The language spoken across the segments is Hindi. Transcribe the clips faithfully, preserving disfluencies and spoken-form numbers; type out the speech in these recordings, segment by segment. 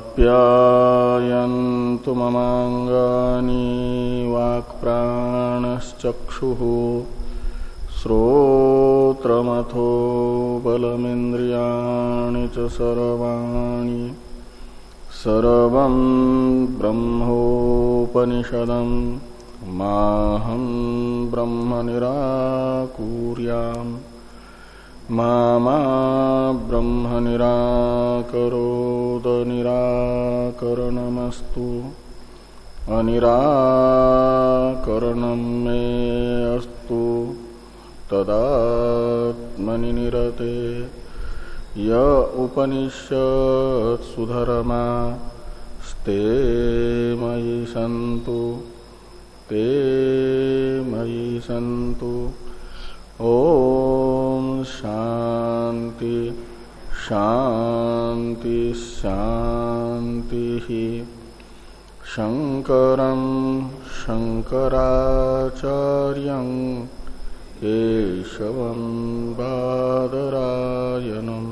आप्यायन्तु ममाङ्गानि वाक्प्राणश्चक्षुः श्रोत्रमथो बलमिन्द्रियाणि च सर्वाणि सर्वं ब्रह्मोपनिषदं माहं ब्रह्म निराकुर्याम् मा मा ब्रह्म निराकरोद निराकरणमस्तु अनिराकरणं मे अस्तु तदात्मनि निरते य उपनिषत्सु धर्मा स्ते मयि सन्तु ते मयि सन्तु। ओम शांति शांति शांति। शंकरं शंकराचार्यं केशवं बादरायणं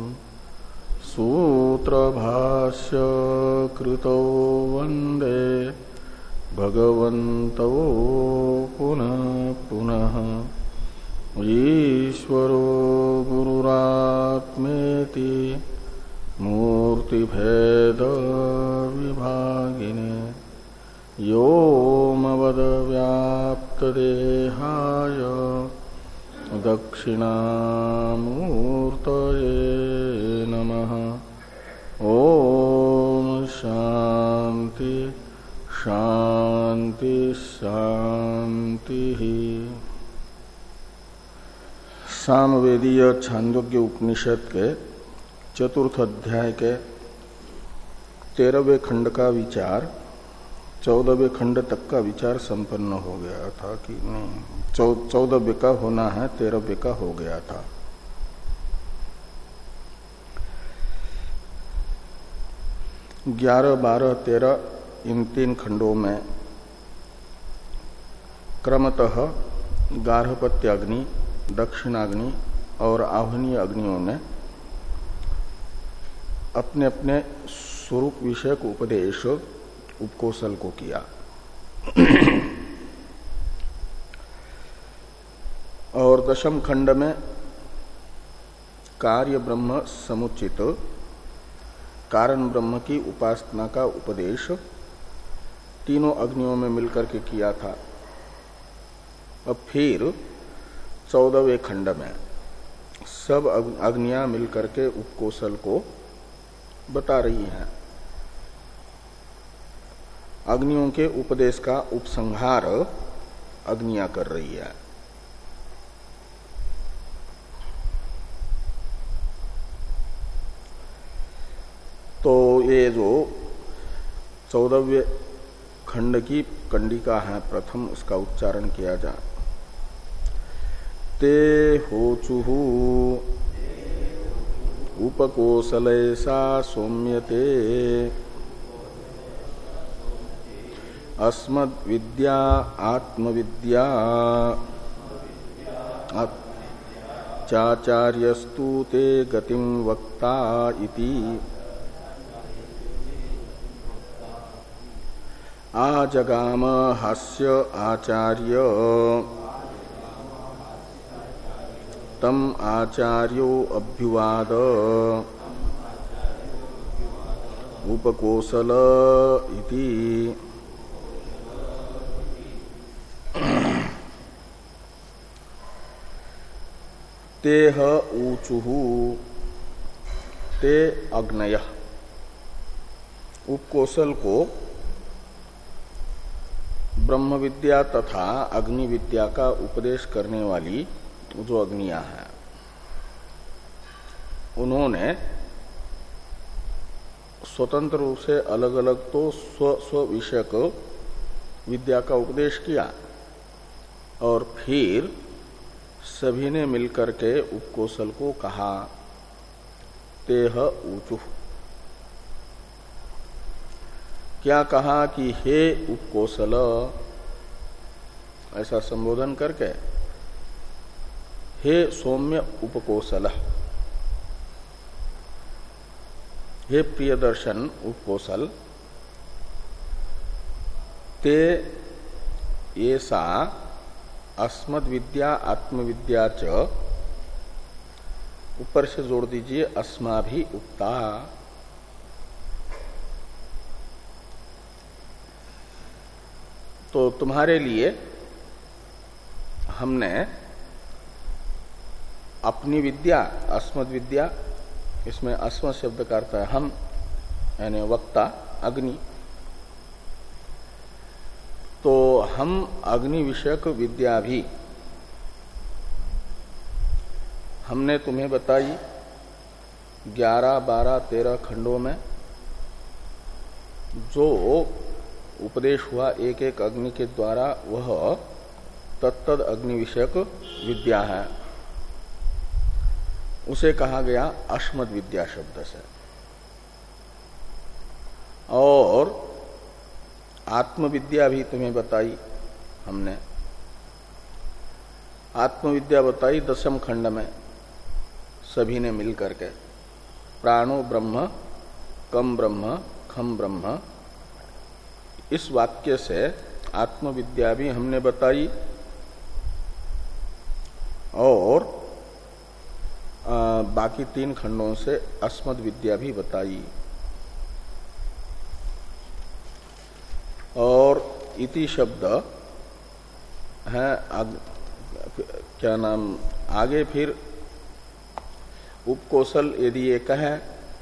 सूत्रभाष्य कृतो वन्दे भगवन्तौ पुनः पुनः। ईश्वरो गुरुरात्मेति मूर्तिभेद विभागिने व्योमवद्व्याप्तदेहाय दक्षिणामूर्तये नमः। ओम शांति शांति शांति। सामवेदीय छांदोग्य उपनिषद के चतुर्थ अध्याय के तेरहवें खंड का विचार चौदहवें खंड तक का विचार संपन्न हो गया था कि नहीं? चौदहवें का होना है, तेरहवें का हो गया था। ग्यारह बारह तेरह इन तीन खंडों में क्रमतः गार्हपत्य अग्नि, दक्षिणाग्नि और आह्वनीय अग्नियों ने अपने अपने स्वरूप विषयक उपदेश उपकोशल को किया। और दशम खंड में कार्य ब्रह्म समुचित कारण ब्रह्म की उपासना का उपदेश तीनों अग्नियों में मिलकर के किया था। अब फिर चौदहवें खंड में सब अग्नियां मिलकर के उपकोशल को बता रही हैं। अग्नियों के उपदेश का उपसंहार अग्नियां कर रही है। तो ये जो चौदहवें खंड की कंडिका है, प्रथम उसका उच्चारण किया जाए। ते होचुहु उपकोशलैसा सौम्यते अस्मद्विद्या आत्मविद्या चाचार्यस्तु ते गतिं वक्ता इति आजगाम हास्य आचार्य तम आचार्यो अभ्युवाद उपकोशल इति। तेह ऊचुहु ते अग्नय। उपकोशल को ब्रह्म विद्या तथा अग्नि विद्या का उपदेश करने वाली जो अग्नियां हैं, उन्होंने स्वतंत्र रूप से अलग अलग तो स्व स्व विषयक विद्या का उपदेश किया और फिर सभी ने मिलकर के उपकोशल को कहा तेह ऊचु। क्या कहा कि हे उपकोशल, ऐसा संबोधन करके हे सौम्य उपकोशल। हे प्रियदर्शन उपकोसल, ते ऐसा अस्मद् विद्या आत्मविद्या च, ऊपर से जोड़ दीजिए अस्माभि उक्ता। तो तुम्हारे लिए हमने अपनी विद्या, अस्मद् विद्या, इसमें अस्मत् शब्द का अर्थ है हम, यानी वक्ता अग्नि, तो हम अग्नि विषयक विद्या भी हमने तुम्हें बताई ग्यारह बारह तेरह खंडों में। जो उपदेश हुआ एक एक अग्नि के द्वारा वह तत्तद अग्नि विषयक विद्या है, उसे कहा गया अस्मद् विद्या शब्द से। और आत्मविद्या भी तुम्हें बताई हमने, आत्मविद्या बताई दसम खंड में सभी ने मिल करके, प्राणो ब्रह्म कम ब्रह्म खम ब्रह्म, इस वाक्य से आत्मविद्या भी हमने बताई। और आ, बाकी तीन खंडों से अस्मद् विद्या भी बताई। और इति शब्द है आग, क्या नाम, आगे फिर उपकोसल यदि ये कहे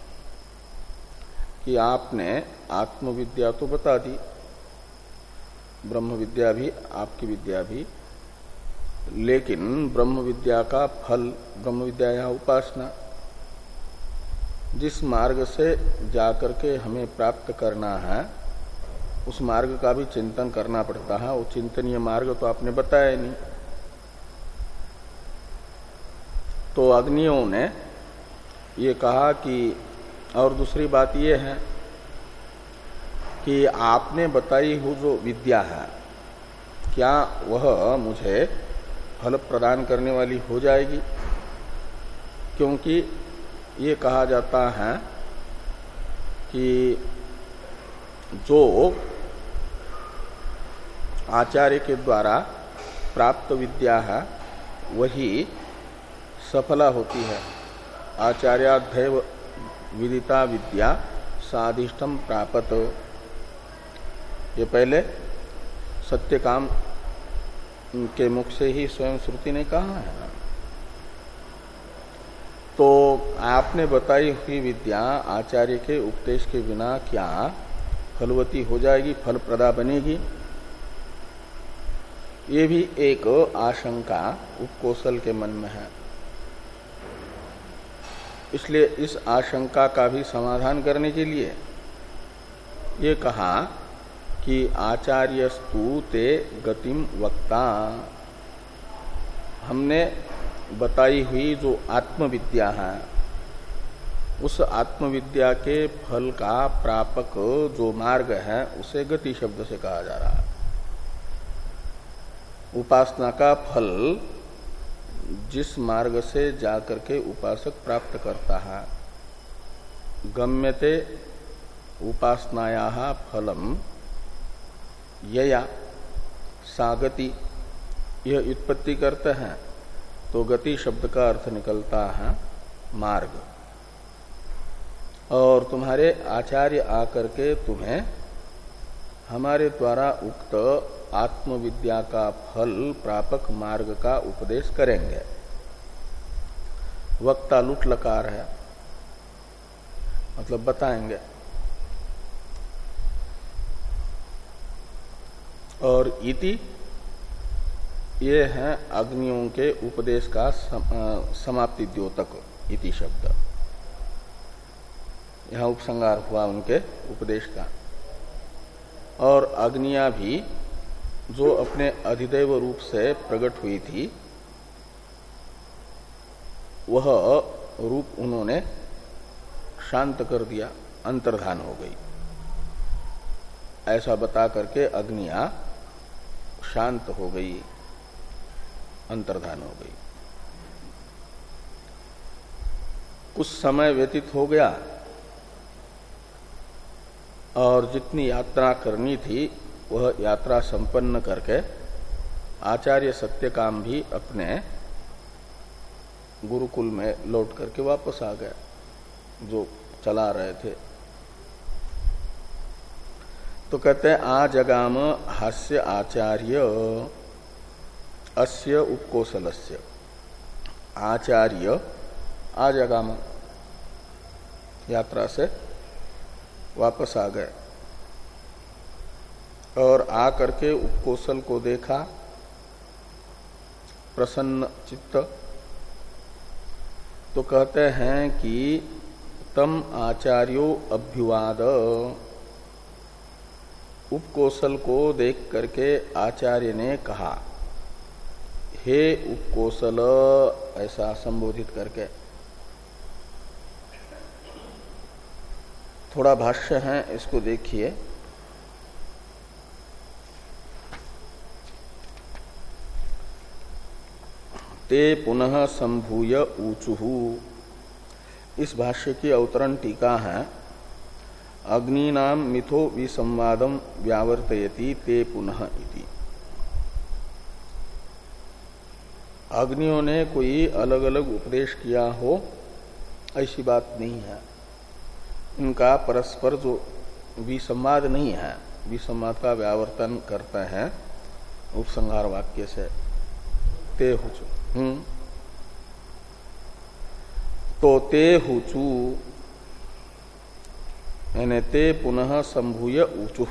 कि आपने आत्मविद्या तो बता दी, ब्रह्म विद्या भी आपकी विद्या भी, लेकिन ब्रह्म विद्या का फल, ब्रह्म विद्या या उपासना, जिस मार्ग से जाकर के हमें प्राप्त करना है उस मार्ग का भी चिंतन करना पड़ता है। वो चिंतनीय मार्ग तो आपने बताया नहीं। तो अग्नियों ने ये कहा कि, और दूसरी बात ये है कि आपने बताई हुई जो विद्या है, क्या वह मुझे फल प्रदान करने वाली हो जाएगी? क्योंकि ये कहा जाता है कि जो आचार्य के द्वारा प्राप्त विद्या है वही सफला होती है। आचार्याध्यय विदिता विद्या साधिष्ठम प्रापत, ये पहले सत्यकाम के मुख से ही स्वयं श्रुति ने कहा है। तो आपने बताई हुई विद्या आचार्य के उपदेश के बिना क्या फलवती हो जाएगी, फल प्रदा बनेगी? ये भी एक आशंका उपकोसल के मन में है। इसलिए इस आशंका का भी समाधान करने के लिए ये कहा कि आचार्यस्तु ते गतिम वक्ता, हमने बताई हुई जो आत्मविद्या है उस आत्मविद्या के फल का प्रापक जो मार्ग है उसे गति शब्द से कहा जा रहा है। उपासना का फल जिस मार्ग से जाकर के उपासक प्राप्त करता है, गम्यते उपासनाया फलम यया सागति, यह उत्पत्ति करते हैं तो गति शब्द का अर्थ निकलता है मार्ग। और तुम्हारे आचार्य आकर के तुम्हें हमारे द्वारा उक्त आत्मविद्या का फल प्रापक मार्ग का उपदेश करेंगे। वक्ता लुट लकार है, मतलब बताएंगे। और इति ये है अग्नियों के उपदेश का समाप्ति द्योतक, इति शब्द यहां उपसंहार हुआ उनके उपदेश का। और अग्नियां भी जो अपने अधिदैव रूप से प्रकट हुई थी वह रूप उन्होंने शांत कर दिया, अंतर्धान हो गई। ऐसा बता करके अग्नियां शांत हो गई, अंतर्धान हो गई। कुछ समय व्यतीत हो गया और जितनी यात्रा करनी थी वह यात्रा संपन्न करके आचार्य सत्यकाम भी अपने गुरुकुल में लौट करके वापस आ गए जो चला रहे थे। तो कहते हैं आजगाम हास्य आचार्य अस्य उपकोशलस्य। आचार्य आजगाम यात्रा से वापस आ गए और आ करके उपकोशल को देखा, प्रसन्न चित्त। तो कहते हैं कि तम आचार्यो अभ्युवाद। उपकोशल को देख करके आचार्य ने कहा, हे उपकोशल, ऐसा संबोधित करके। थोड़ा भाष्य है, इसको देखिए। ते पुनः संभूय ऊचुहु। इस भाष्य की अवतरण टीका है, अग्नीनाम मिथो विसंवादम व्यावर्तयति ते पुनः इति। अग्नियों ने कोई अलग अलग उपदेश किया हो ऐसी बात नहीं है। इनका परस्पर जो विसंवाद नहीं है, विसंवाद का व्यावर्तन करते हैं उपसंहार वाक्य से, ते हुचु। हम्म तो ते हुचु यानी ते पुनः संभूय ऊचु।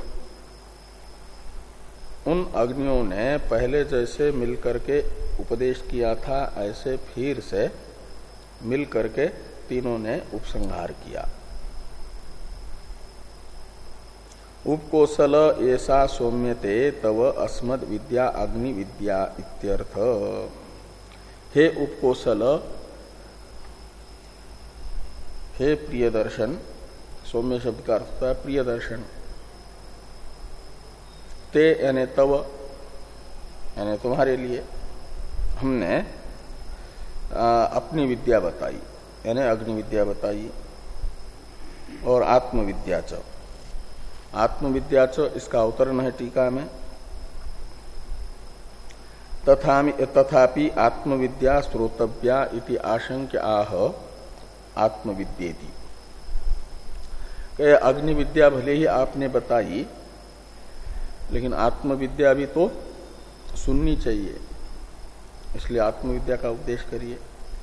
उन अग्नियों ने पहले जैसे मिलकर के उपदेश किया था ऐसे फिर से मिलकर के तीनों ने उपसंहार किया। उपकोशल ऐसा सौम्यते तव अस्मद विद्या अग्नि विद्या इत्यर्थ। हे उपकोशल, हे प्रिय दर्शन, सौम्य शब्द का अर्थ है प्रिय दर्शन। ते यानी तव यानी तुम्हारे लिए हमने आ, अपनी विद्या बताई, यानी अग्नि विद्या बताई। और आत्मविद्या च, आत्मविद्या च इसका अवतरण है टीका में। तथा तथापि आत्मविद्या श्रोतव्या इति आशंक्य आह आत्मविद्येति। अग्नि विद्या भले ही आपने बताई, लेकिन आत्मविद्या भी तो सुननी चाहिए, इसलिए आत्मविद्या का उपदेश करिए।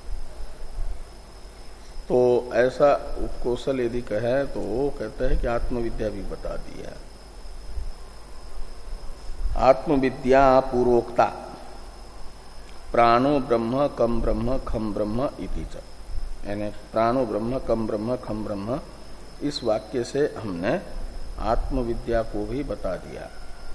तो ऐसा उपकोशल यदि कहे तो वो कहते हैं कि आत्मविद्या भी बता दी है। आत्मविद्या पूर्वोक्ता प्राणो ब्रह्म कम ब्रह्म खम ब्रह्म इति च, यानी प्राणो ब्रह्म कम ब्रह्म खम ब्रह्म, इस वाक्य से हमने आत्मविद्या को भी बता दिया।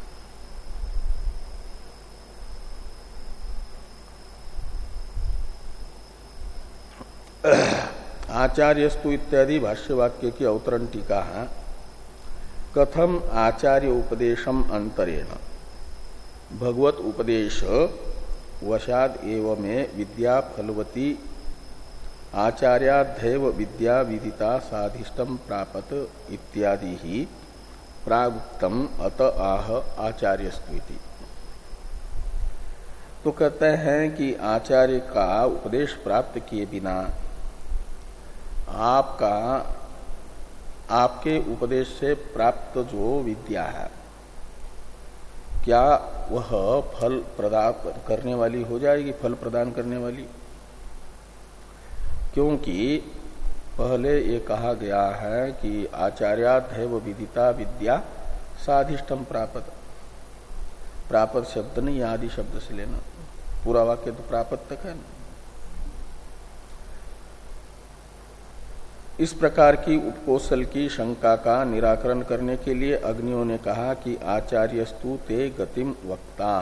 आचार्यस्तु इत्यादि भाष्यवाक्य की अवतरण टीका है। कथम आचार्य उपदेशम अंतरेण भगवत उपदेश वशाद एव में विद्या फलवती आचार्याध्यव विद्या विदिता साधिष्टम प्रापत इत्यादि ही प्रागुक्तम अत आह आचार्यस्तुति। तो कहते हैं कि आचार्य का उपदेश प्राप्त किए बिना आपका आपके उपदेश से प्राप्त जो विद्या है, क्या वह फल प्रदान करने वाली हो जाएगी, फल प्रदान करने वाली? क्योंकि पहले ये कहा गया है कि आचार्याध्यव विदिता विद्या साधिष्टम प्रापत। प्रापत शब्द नहीं, आदि शब्द से लेना, पूरा वाक्य तो प्रापत तक है ना। इस प्रकार की उपकोशल की शंका का निराकरण करने के लिए अग्नियों ने कहा कि आचार्यस्तु ते गतिम वक्ता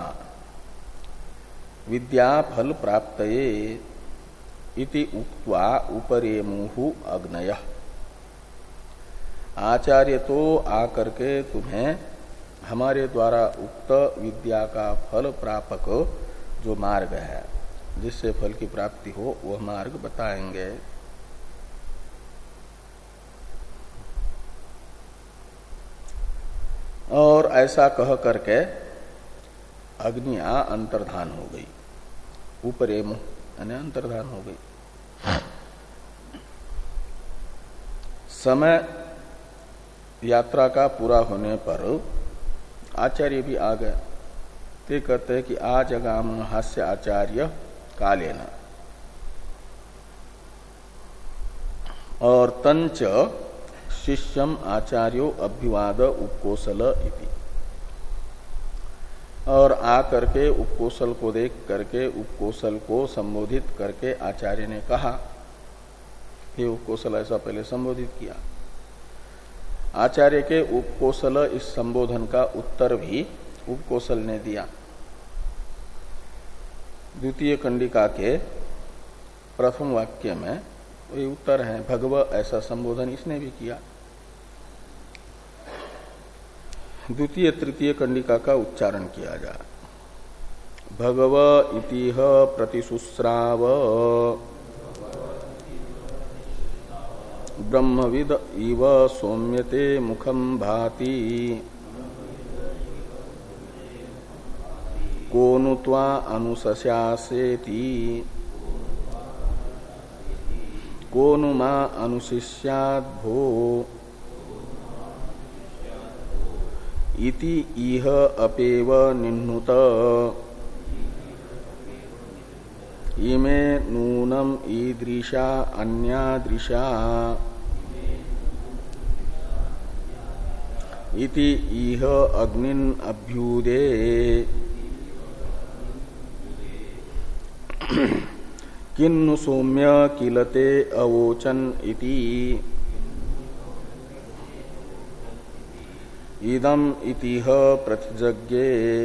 विद्या फल प्राप्तये इति उक्त्वा उपरेमुहु अग्नयः। आचार्य तो आकर के तुम्हें हमारे द्वारा उक्त विद्या का फल प्रापक जो मार्ग है, जिससे फल की प्राप्ति हो, वह मार्ग बताएंगे। और ऐसा कह करके अग्नियां अंतर्धान हो गई, ऊपरे मुंह यानी अंतर्धान हो गई। समय यात्रा का पूरा होने पर आचार्य भी आ गए। ते कहते हैं कि आज अगाम हास्य आचार्य कालेन और तंच शिष्यम आचार्यो अभ्युवाद उपकोसल इति। और आ करके उपकोसल को देख करके उपकोसल को संबोधित करके आचार्य ने कहा, हे उपकोसल, ऐसा पहले संबोधित किया। आचार्य के उपकोसल इस संबोधन का उत्तर भी उपकोसल ने दिया। द्वितीय कंडिका के प्रथम वाक्य में वही उत्तर है, भगव, ऐसा संबोधन इसने भी किया। द्वितीय तृतीय कंडिका का उच्चारण किया जाए। भगव इतिह प्रतिशुस्राव ब्रह्मविद इव सौम्यते मुखम भाति कोनु त्वा अनुशस्यासेति कोनु मा अनुशिष्याद् भो इति इह अपेव निह्नुत इमे नूनम ईदृशा अन्यादृशा इति इह अग्निन अभ्युदे किन्नु सौम्य किलते अवोचन इति इदम इतिह प्रतिजज्ञे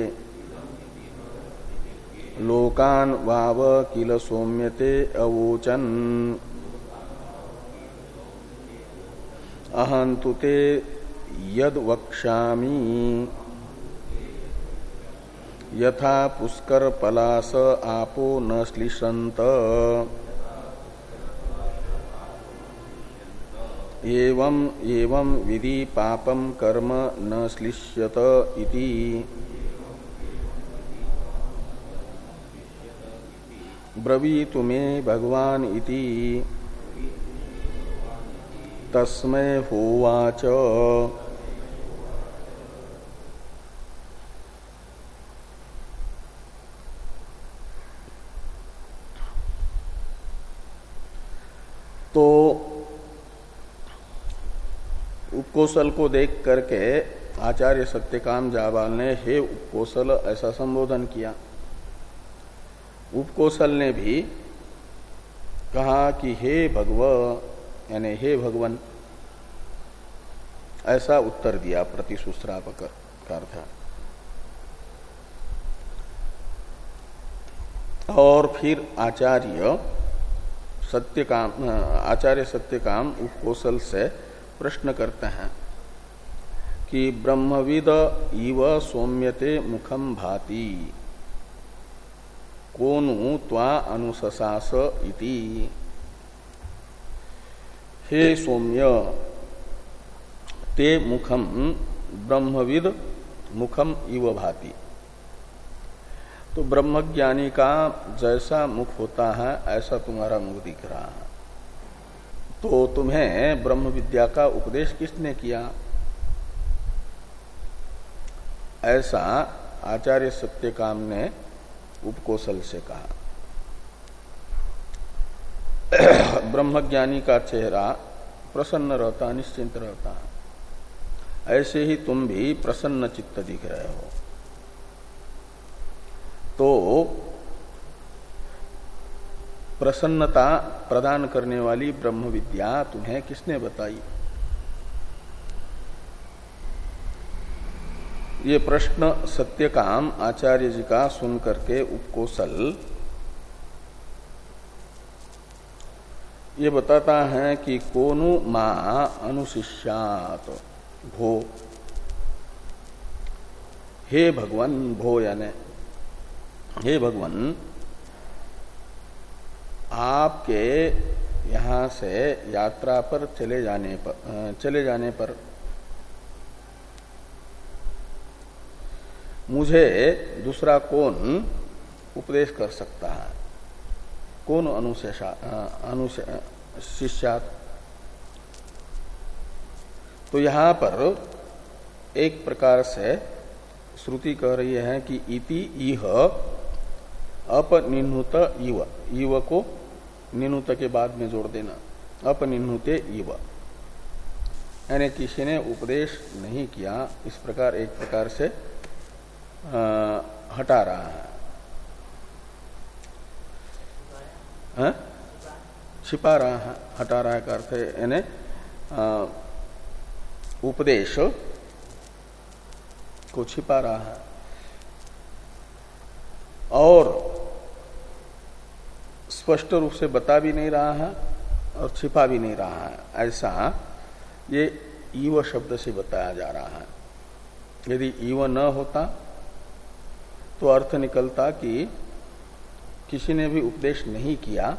लोकान वाव किल सौम्यते अवोचन अहंतु ते यद वक्ष्यामि यथा पुष्कर पलास आपो न श्लिषन्त एवं एवं विधि पापम कर्म न श्लिष्यत इति ब्रवीतु मे भगवान इति तस्मै होवाच। तो उपकोसल को देख करके आचार्य सत्यकाम जाबाल ने हे उपकोसल ऐसा संबोधन किया। उपकोसल ने भी कहा कि हे भगव यानी हे भगवन, ऐसा उत्तर दिया प्रतिशुस्रावक का अर्थ। और फिर आचार्य सत्यकाम आचार्य सत्यकाम उपकोसल से प्रश्न करते हैं कि ब्रह्मविद इव सौम्यते मुखम भाति कोनु त्वा अनुशसास इति। हे सौम्य, ते मुखम ब्रह्मविद मुखम इव भाति। तो ब्रह्मज्ञानी का जैसा मुख होता है ऐसा तुम्हारा मुख दिख रहा है। तो तुम्हें ब्रह्म विद्या का उपदेश किसने किया? ऐसा आचार्य सत्यकाम ने उपकोसल से कहा। ब्रह्मज्ञानी का चेहरा प्रसन्न रहता, निश्चिंत रहता है। ऐसे ही तुम भी प्रसन्न चित्त दिख रहे हो। तो प्रसन्नता प्रदान करने वाली ब्रह्म विद्या तुम्हें किसने बताई? ये प्रश्न सत्यकाम आचार्य जी का सुन करके उपकोसल ये बताता है कि कोनु मा अनुशिष्यात भो। हे भगवान, भो यानी हे भगवान, आपके यहाँ से यात्रा पर चले जाने पर चले जाने पर मुझे दूसरा कौन उपदेश कर सकता है, कौन अनुशेषा अनुशिष्यात। तो यहां पर एक प्रकार से श्रुति कह रही है कि इति इह अपनिन्हुत इव, इव को निन्हुत के बाद में जोड़ देना, अपनिन्हुते इव, यानी किसी ने उपदेश नहीं किया, इस प्रकार एक प्रकार से आ, हटा रहा है, है? छिपा रहा है, हटा रहा है का अर्थ है यानी उपदेश को छिपा रहा है और स्पष्ट रूप से बता भी नहीं रहा है और छिपा भी नहीं रहा है, ऐसा ये ईव शब्द से बताया जा रहा है। यदि ईव न होता तो अर्थ निकलता कि किसी ने भी उपदेश नहीं किया,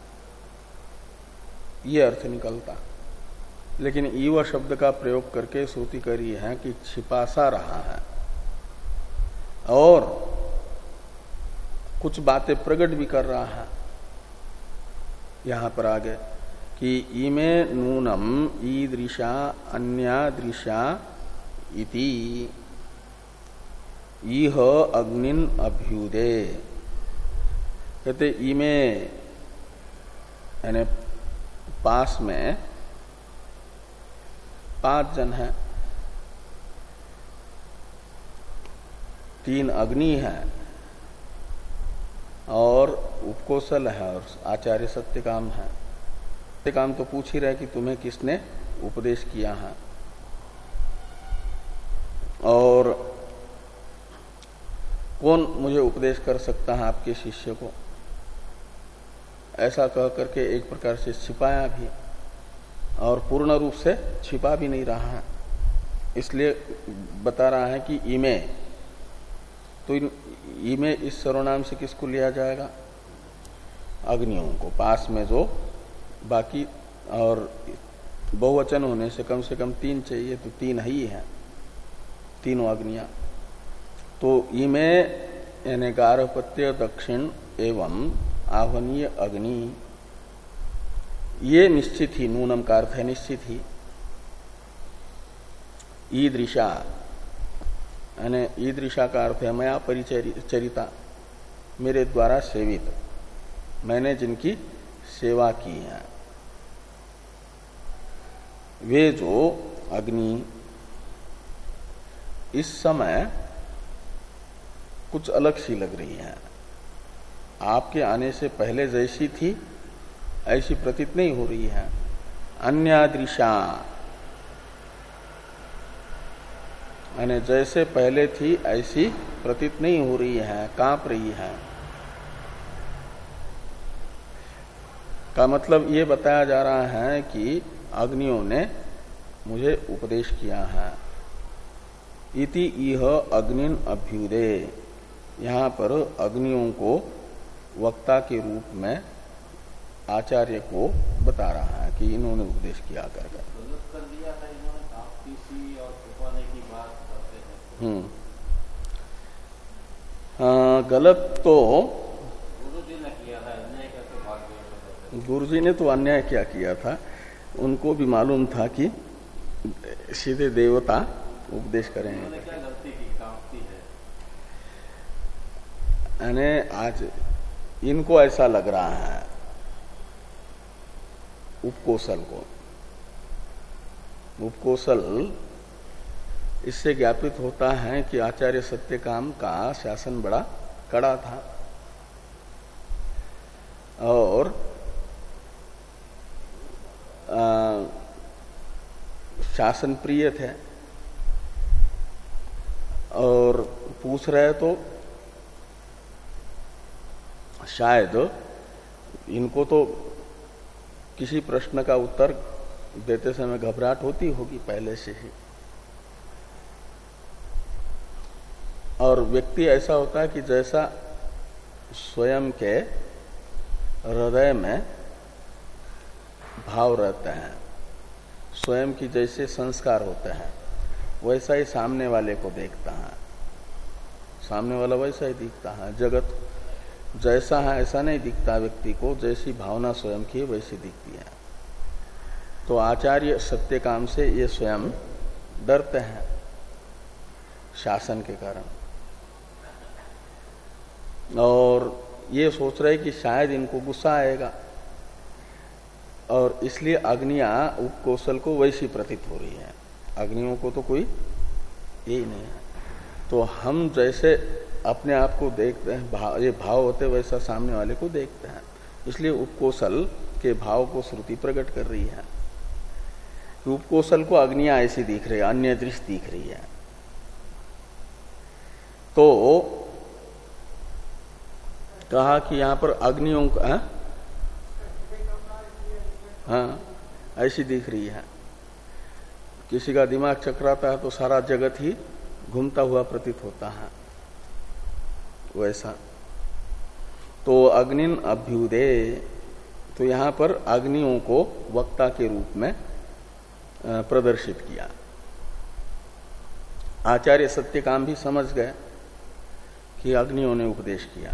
ये अर्थ निकलता। लेकिन ईव शब्द का प्रयोग करके श्रुति कर रही है कि छिपा सा रहा है और कुछ बातें प्रकट भी कर रहा है। यहां पर आगे कि इमे नूनम ईदृशा अन्यादृशा इति इह अग्निन अभ्युदे। कहते इमे यानी पास में पांच जन हैं, तीन अग्नि है और उपकोशल है और आचार्य सत्यकाम है। सत्यकाम तो पूछ ही रहे कि तुम्हें किसने उपदेश किया है, और कौन मुझे उपदेश कर सकता है आपके शिष्य को, ऐसा कह करके एक प्रकार से छिपाया भी और पूर्ण रूप से छिपा भी नहीं रहा है। इसलिए बता रहा है कि इमे, तो इमे इस सर्वनाम से किसको लिया जाएगा, अग्नियों को, पास में जो बाकी, और बहुवचन होने से कम से कम तीन चाहिए, तो तीन ही है, तीनों अग्नियां। तो इमे यानी गार्हपत्य दक्षिण एवं आह्वनीय अग्नि, ये निश्चित ही, नूनम का अर्थ है निश्चित ही, ईदृशा यानी ईदृशा का अर्थ है मया परिचरिता, मेरे द्वारा सेवित, मैंने जिनकी सेवा की है, वे जो अग्नि इस समय कुछ अलग सी लग रही है। आपके आने से पहले जैसी थी ऐसी प्रतीत नहीं हो रही है। अन्यादृशा यानी जैसे पहले थी ऐसी प्रतीत नहीं हो रही है, कांप रही है। का मतलब ये बताया जा रहा है कि अग्नियों ने मुझे उपदेश किया है। इति इह अग्निन अभ्युदे, यहाँ पर अग्नियों को वक्ता के रूप में आचार्य को बता रहा है कि इन्होंने उपदेश किया कर कर दिया था इन्होंने, आप किसी और छुपाने की बात करते हैं। हम्म हाँ, गलत तो गुरु जी ने किया था, अन्याय कैसे भाग गए? गुरु जी ने तो अन्याय क्या किया था, उनको भी मालूम था कि सीधे देवता उपदेश करेंगे। उन्होंने क्या गलती की, कांपती है। यानी आज इनको ऐसा लग रहा है, उपकोशल को, उपकोशल इससे ज्ञापित होता है कि आचार्य सत्यकाम का शासन बड़ा कड़ा था और आ, शासन प्रिय थे, और पूछ रहे तो शायद इनको तो किसी प्रश्न का उत्तर देते समय घबराहट होती होगी पहले से ही, और व्यक्ति ऐसा होता है कि जैसा स्वयं के हृदय में भाव रहते हैं, स्वयं की जैसे संस्कार होते हैं, वैसा ही सामने वाले को देखता है। सामने वाला वैसा ही दिखता है। जगत जैसा है ऐसा नहीं दिखता व्यक्ति को, जैसी भावना स्वयं की वैसी दिखती है। तो आचार्य सत्य काम से ये स्वयं डरते हैं शासन के कारण, और ये सोच रहे कि शायद इनको गुस्सा आएगा, और इसलिए अग्नियां उपकोशल को वैसी प्रतीत हो रही है। अग्नियों को तो कोई यही नहीं है। तो हम जैसे अपने आप को देखते हैं, भाव, ये भाव होते वैसा सामने वाले को देखते हैं। इसलिए उपकोशल के भाव को श्रुति प्रकट कर रही है। उपकोशल को अग्नियां ऐसी दिख रही है, अन्य दृश्य दिख रही है। तो कहा कि यहां पर अग्नियों का हाँ, हाँ ऐसी दिख रही है। किसी का दिमाग चकराता है तो सारा जगत ही घूमता हुआ प्रतीत होता है, वैसा। तो अग्निन अभ्युदे, तो यहां पर अग्नियों को वक्ता के रूप में प्रदर्शित किया। आचार्य सत्यकाम भी समझ गए कि अग्नियों ने उपदेश किया।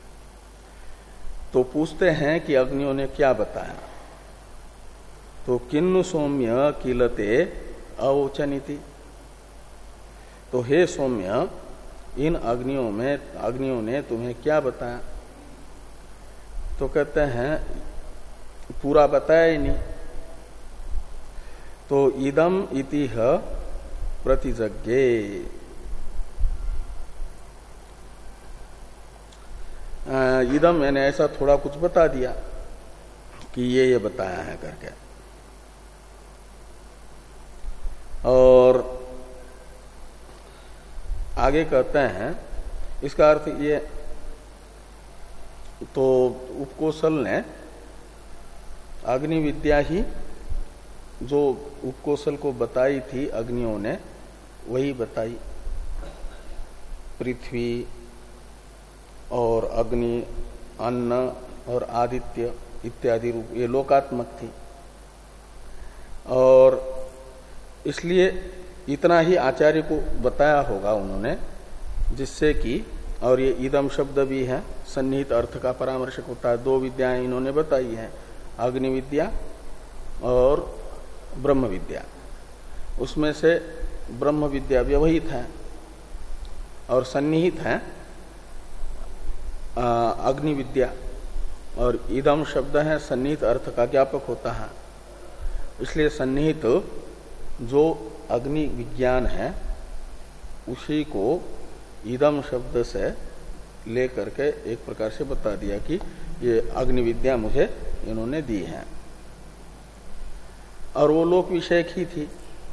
तो पूछते हैं कि अग्नियों ने क्या बताया। तो किन्नु सौम्य किलते अवोचनिति, तो हे सौम्य इन अग्नियों में अग्नियों ने तुम्हें क्या बताया। तो कहते हैं पूरा बताया ही नहीं। तो इदम इतिह प्रतिजज्ञे, इदम मैंने ऐसा थोड़ा कुछ बता दिया कि ये ये बताया है करके। और आगे कहते हैं इसका अर्थ ये, तो उपकोशल ने अग्नि विद्या ही जो उपकोशल को बताई थी अग्नियों ने वही बताई। पृथ्वी और अग्नि, अन्न और आदित्य इत्यादि रूप ये लोकात्मक थी, और इसलिए इतना ही आचार्य को बताया होगा उन्होंने, जिससे कि, और ये इदम शब्द भी है, सन्निहित अर्थ का परामर्शक होता है। दो विद्याएं इन्होंने बताई हैं, अग्नि विद्या और ब्रह्म विद्या। उसमें से ब्रह्म विद्या व्यवहित है और सन्निहित है अग्नि विद्या, और इदम शब्द है सन्निहित अर्थ का ज्ञापक होता है। इसलिए सन्निहित जो अग्नि विज्ञान है उसी को इदम शब्द से लेकर के एक प्रकार से बता दिया कि ये अग्नि विद्या मुझे इन्होंने दी है, और वो लोक विषयक ही थी,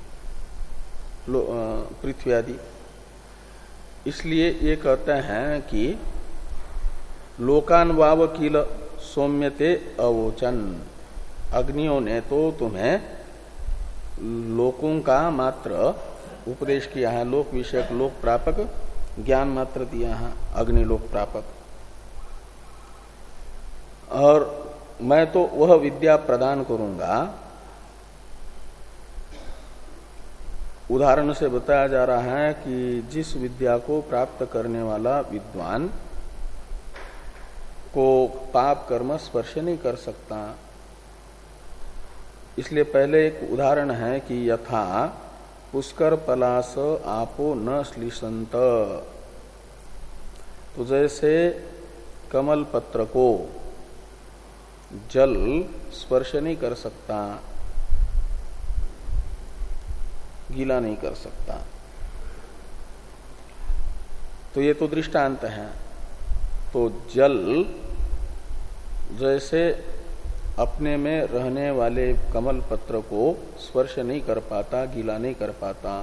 पृथ्वी आदि। इसलिए ये कहते हैं कि लोकान्वाव किल सौम्यते अवोचन, अग्नियों ने तो तुम्हें लोकों का मात्र उपदेश किया है, लोक विषयक लोक प्रापक ज्ञान मात्र दिया है, अग्निलोक प्रापक। और मैं तो वह विद्या प्रदान करूंगा। उदाहरण से बताया जा रहा है कि जिस विद्या को प्राप्त करने वाला विद्वान को पाप कर्म स्पर्श नहीं कर सकता, इसलिए पहले एक उदाहरण है कि यथा पुष्कर पलास आपो न श्लिषंत, तो जैसे कमल पत्र को जल स्पर्श नहीं कर सकता, गीला नहीं कर सकता, तो ये तो दृष्टांत है। तो जल जैसे अपने में रहने वाले कमल पत्र को स्पर्श नहीं कर पाता, गीला नहीं कर पाता,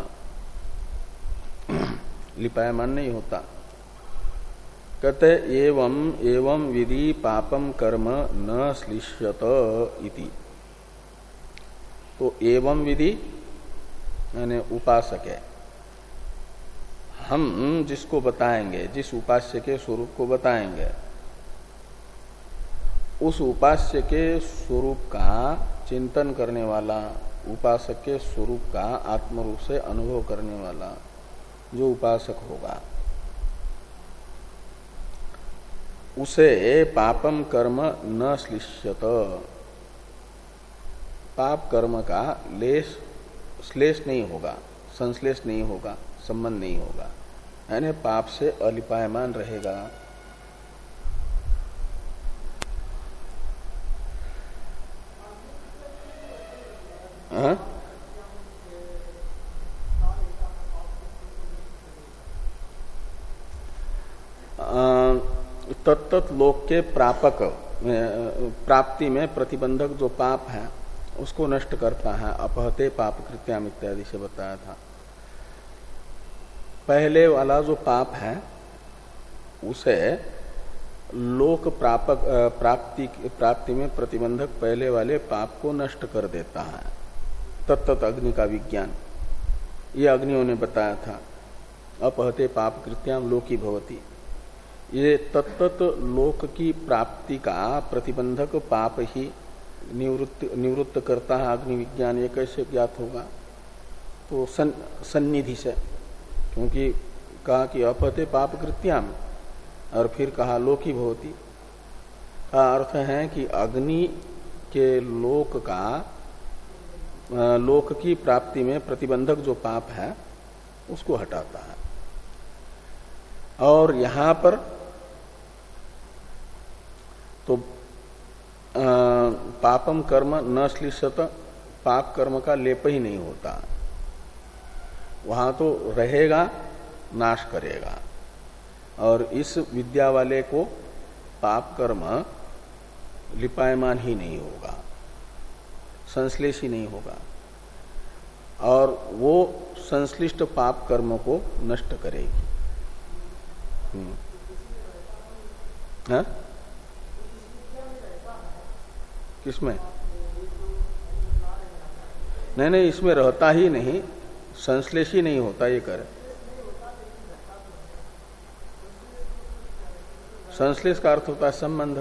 लिपायमान नहीं होता, कहते एवं एवं विधि पापम कर्म न श्लिष्यत इति। तो एवं विधि यानी उपासक है, हम जिसको बताएंगे, जिस उपास्य के स्वरूप को बताएंगे, उस उपास्य के स्वरूप का चिंतन करने वाला, उपासक के स्वरूप का आत्मरूप से अनुभव करने वाला जो उपासक होगा, उसे पापम कर्म न श्लिष्यत, पाप कर्म का लेश श्लेष नहीं होगा, संश्लेष नहीं होगा, संबंध नहीं होगा, यानी पाप से अलिपायमान रहेगा। हाँ? तत्त लोक के प्रापक प्राप्ति में प्रतिबंधक जो पाप है उसको नष्ट करता है। अपहते पाप कृत्याम इत्यादि से बताया था। पहले वाला जो पाप है उसे लोक प्रापक प्राप्ति प्राप्ति में प्रतिबंधक पहले वाले पाप को नष्ट कर देता है। तत्त अग्नि का विज्ञान ये अग्नियों ने बताया था। अपहते पाप कृत्याम लोकी भवती, ये तत्त लोक की प्राप्ति का प्रतिबंधक पाप ही निवृत्त निवृत्त करता है अग्नि विज्ञान। ये कैसे ज्ञात होगा? तो सन, सन्निधि से, क्योंकि कहा कि अपहते पाप कृत्याम और फिर कहा लोकी भवती का अर्थ है कि अग्नि के लोक का लोक की प्राप्ति में प्रतिबंधक जो पाप है उसको हटाता है। और यहां पर तो आ, पापम कर्म न श्लिष्यत, पाप कर्म का लेप ही नहीं होता, वहां तो रहेगा, नाश करेगा। और इस विद्या वाले को पाप कर्म लिपायमान ही नहीं होगा, संश्लेष ही नहीं होगा, और वो संश्लिष्ट पाप कर्म को नष्ट करेगी। हम्म। हाँ? किसमें? नहीं नहीं, इसमें रहता ही नहीं, संश्लेष ही नहीं होता। ये करे संश्लेष का अर्थ होता है संबंध।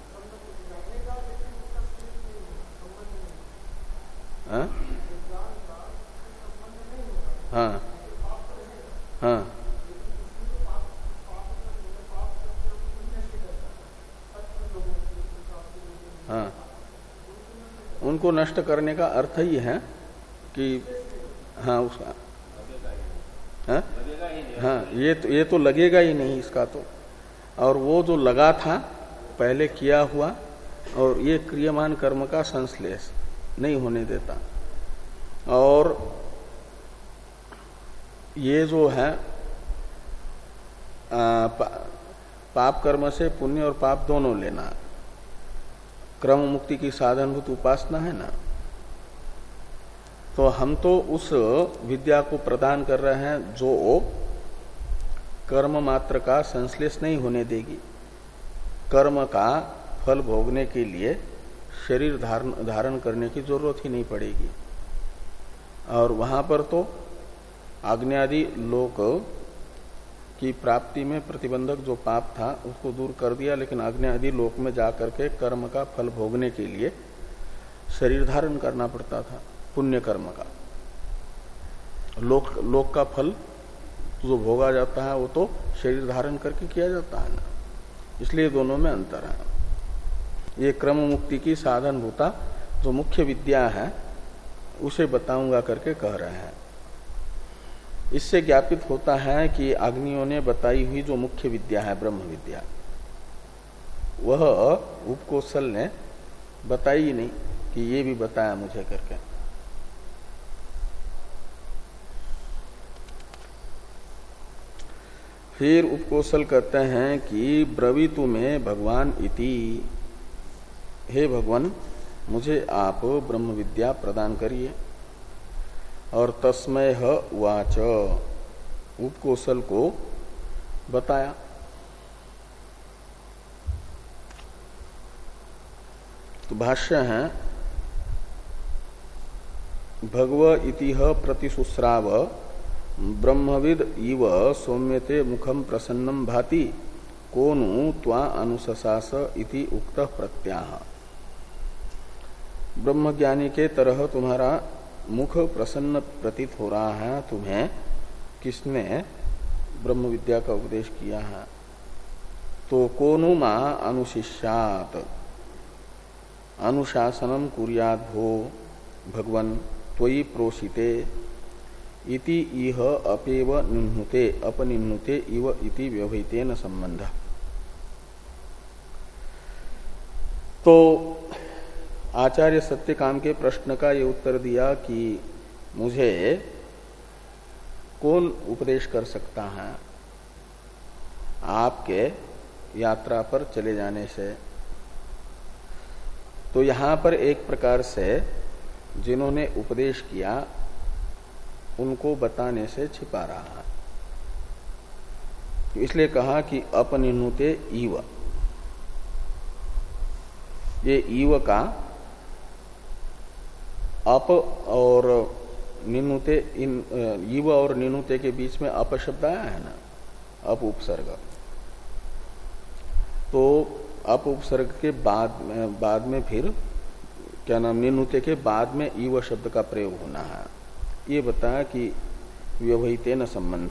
हाँ हाँ हाँ हाँ, उनको नष्ट करने का अर्थ ही है कि हाँ उसका हाँ हाँ ये तो ये तो लगेगा ही नहीं इसका तो। और वो जो लगा था पहले किया हुआ, और ये क्रियमान कर्म का संश्लेष नहीं होने देता। और ये जो है आ, पा, पाप कर्म से पुण्य और पाप दोनों लेना, क्रम मुक्ति की साधनभूत उपासना है ना। तो हम तो उस विद्या को प्रदान कर रहे हैं जो कर्म मात्र का संश्लेष नहीं होने देगी। कर्म का फल भोगने के लिए शरीर धारण धारण करने की जरूरत ही नहीं पड़ेगी। और वहां पर तो आग्न्यादि लोक की प्राप्ति में प्रतिबंधक जो पाप था उसको दूर कर दिया, लेकिन आग्न्यादि लोक में जाकर के कर्म का फल भोगने के लिए शरीर धारण करना पड़ता था, पुण्य कर्म का। लोक लोक का फल जो भोगा जाता है वो तो शरीर धारण करके किया जाता है ना, इसलिए दोनों में अंतर है। ये क्रम मुक्ति की साधन भूता जो मुख्य विद्या है उसे बताऊंगा करके कह रहे हैं। इससे ज्ञापित होता है कि अग्नियों ने बताई हुई जो मुख्य विद्या है ब्रह्म विद्या, वह उपकोशल ने बताई ही नहीं कि ये भी बताया मुझे करके। फिर उपकोशल कहते हैं कि ब्रवीतु में भगवान इति, हे भगवान मुझे आप ब्रह्म विद्या प्रदान करिए। और तस्मय वाच, उपकोशल को बताया। तो भाष्य है भगव इतिह प्रतिशुश्राव ब्रह्मविद इव सौम्यते मुखम प्रसन्नम भाति कोनु त्वा अनुशसास इति उक्त प्रत्याह। ब्रह्मज्ञानी के तरह तुम्हारा मुख प्रसन्न प्रतीत हो रहा है, तुम्हें किसने ब्रह्म विद्या का उपदेश किया है? तो कोनु मा अनुशिष्यात अनुशासनम कुर्याद भो भगवन त्वयि प्रोषिते इति इह अपेव निह्नुते अपनिह्नुते इव इति व्यवहितेन संबंध। तो आचार्य सत्यकाम के प्रश्न का ये उत्तर दिया कि मुझे कौन उपदेश कर सकता है आपके यात्रा पर चले जाने से। तो यहां पर एक प्रकार से जिन्होंने उपदेश किया उनको बताने से छिपा रहा है, इसलिए कहा कि अपनिह्नुते ईव। ये ईव का अप और निनुते, इन ईव और निनुते के बीच में अप शब्द आया है ना, अप उपसर्ग। तो अप उपसर्ग के बाद में बाद में फिर क्या नाम निनुते के बाद में ईव शब्द का प्रयोग होना है। ये बताया कि व्यवहितेन संबंध।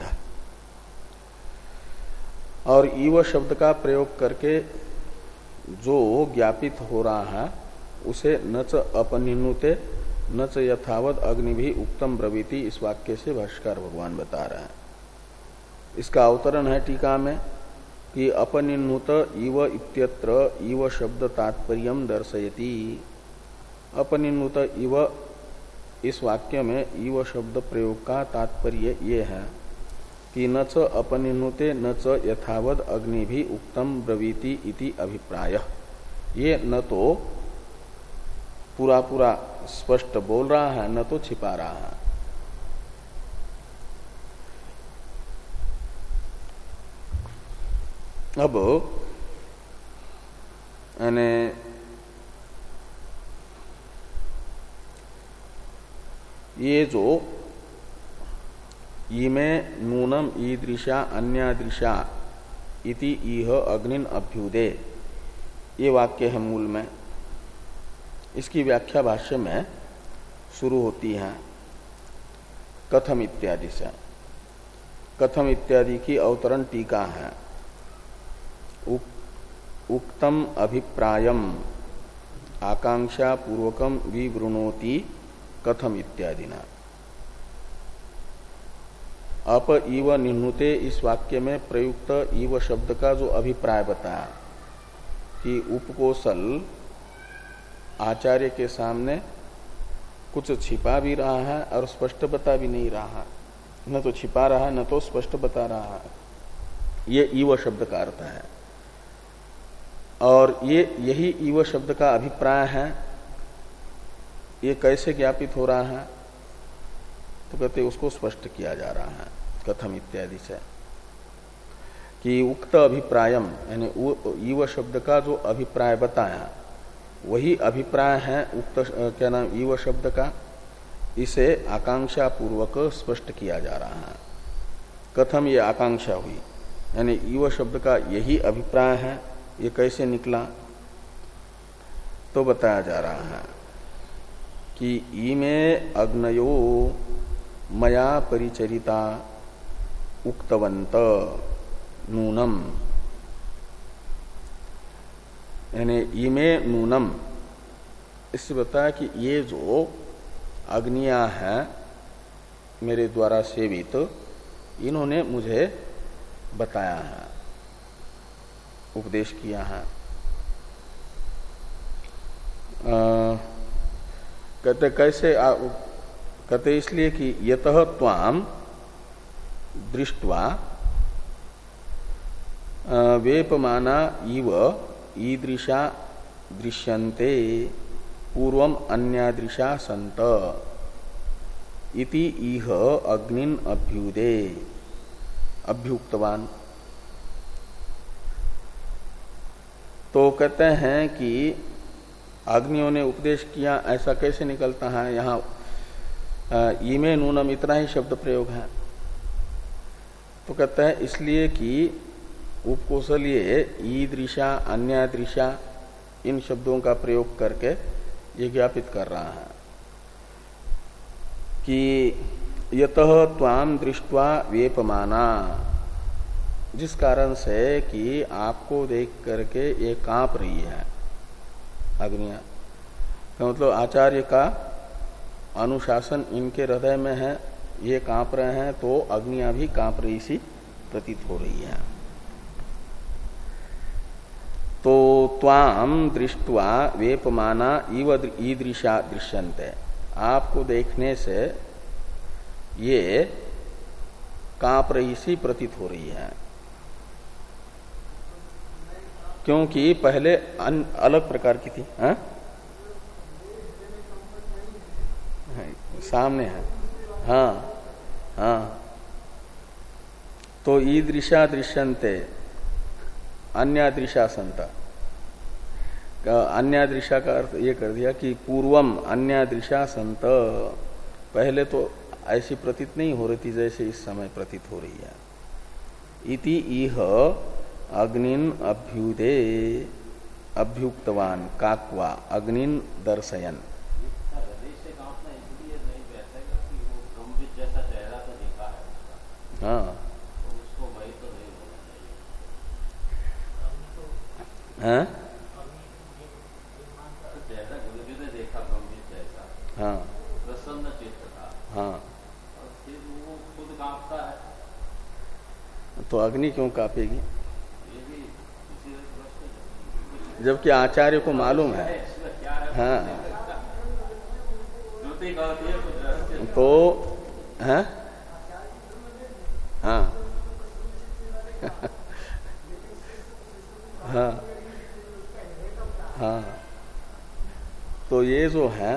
और ईव शब्द का प्रयोग करके जो ज्ञापित हो रहा है उसे न च अपनिह्नुते न च यथावत अग्नि भी उक्तम ब्रवीति, इस वाक्य से भाष्यकार भगवान बता रहे हैं। इसका अवतरण है टीका में कि अपनिह्नुत इव इत्यत्र इव शब्द तात्पर्यम दर्शयति। अपनिह्नुत इव इस वाक्य में इव शब्द प्रयोग का तात्पर्य ये है कि न च अपनिह्नुते न च यथावद अग्नि भी उक्तम ब्रवीति इति अभिप्राय। ये न तो पूरा पूरा स्पष्ट बोल रहा है न तो छिपा रहा है। अब यानी ये जो इमे नूनम ईदृशा अन्यादृशा इति इह अग्निन अभ्युदे, ये वाक्य है मूल में। इसकी व्याख्या भाष्य में शुरू होती है कथम इत्यादि से। कथम इत्यादि की अवतरण टीका है। उक, उक्तम अभिप्रायम आकांक्षा पूर्वकम विवृणोति कथम इत्यादि ना। अप इव निह्नुते इस वाक्य में प्रयुक्त इव शब्द का जो अभिप्राय बताया कि उपकोशल आचार्य के सामने कुछ छिपा भी रहा है और स्पष्ट बता भी नहीं रहा है, न तो छिपा रहा है न तो स्पष्ट बता रहा है। ये ईव शब्द का अर्थ है। और ये यही ईव शब्द का अभिप्राय है। ये कैसे ज्ञापित हो रहा है? तो कहते उसको स्पष्ट किया जा रहा है कथम इत्यादि से कि उक्त अभिप्रायम, यानी ईव शब्द का जो अभिप्राय बताया वही अभिप्राय है उक्त क्या नाम ईव शब्द का। इसे आकांक्षा पूर्वक स्पष्ट किया जा रहा है। कथम ये आकांक्षा हुई, यानी ईव शब्द का यही अभिप्राय है। ये कैसे निकला? तो बताया जा रहा है कि इमे अग्नयो मया परिचरिता उक्तवंत नूनम, यानी इमे नूनम, इससे बताया कि ये जो अग्नियां हैं मेरे द्वारा सेवित, इन्होंने मुझे बताया है, उपदेश किया है। आ, कहते कैसे? आ, कहते इसलिए कि यतः त्वाम दृष्ट्वा वेपमाना इव ईदृशा दृश्यन्ते पूर्वम अन्यादृशा संत इति इह अग्निन अभ्युदे अभ्युक्तवान। तो कहते हैं कि अग्नियों ने उपदेश किया, ऐसा कैसे निकलता है? यहाँ इमे नूनम इतना ही शब्द प्रयोग है। तो कहते हैं इसलिए कि उपकोशल ये ईदृशा अन्यादृशा इन शब्दों का प्रयोग करके ये ज्ञापित कर रहा है कि यतः त्वाम दृष्ट्वा वेपमाना, जिस कारण से कि आपको देख करके ये कांप रही है अग्नियां, तो मतलब आचार्य का अनुशासन इनके हृदय में है, ये कांप रहे हैं, तो अग्नियां भी कांप रही सी प्रतीत हो रही है। तो त्वाम दृष्ट्वा वेपमाना इव ईदृशा दृश्यन्ते, आपको देखने से ये कांप रही सी प्रतीत हो रही है, क्योंकि पहले अन, अलग प्रकार की थी। हा? सामने है। हाँ हाँ, तो ईदृशा दृश्यन्ते अन्यादृशा संता, अन्यादृशा का अर्थ ये कर दिया कि पूर्वम अन्यादृशा संत, पहले तो ऐसी प्रतीत नहीं हो रही थी जैसे इस समय प्रतीत हो रही है। इति इह अग्निन अभ्युदे अभ्युक्तवान काक्वा अग्निन दर्शयन। हाँ हाँ हाँ प्रसन्न चित्त था। हाँ, और फिर वो खुद कांपता है, तो अग्नि क्यों कांपेगी? ये भी इसी प्रश्न, जबकि आचार्य को मालूम है। क्या है? हाँ, ज्योति कहती है कुछ रहस्य, तो है हाँ हाँ हाँ, तो ये जो है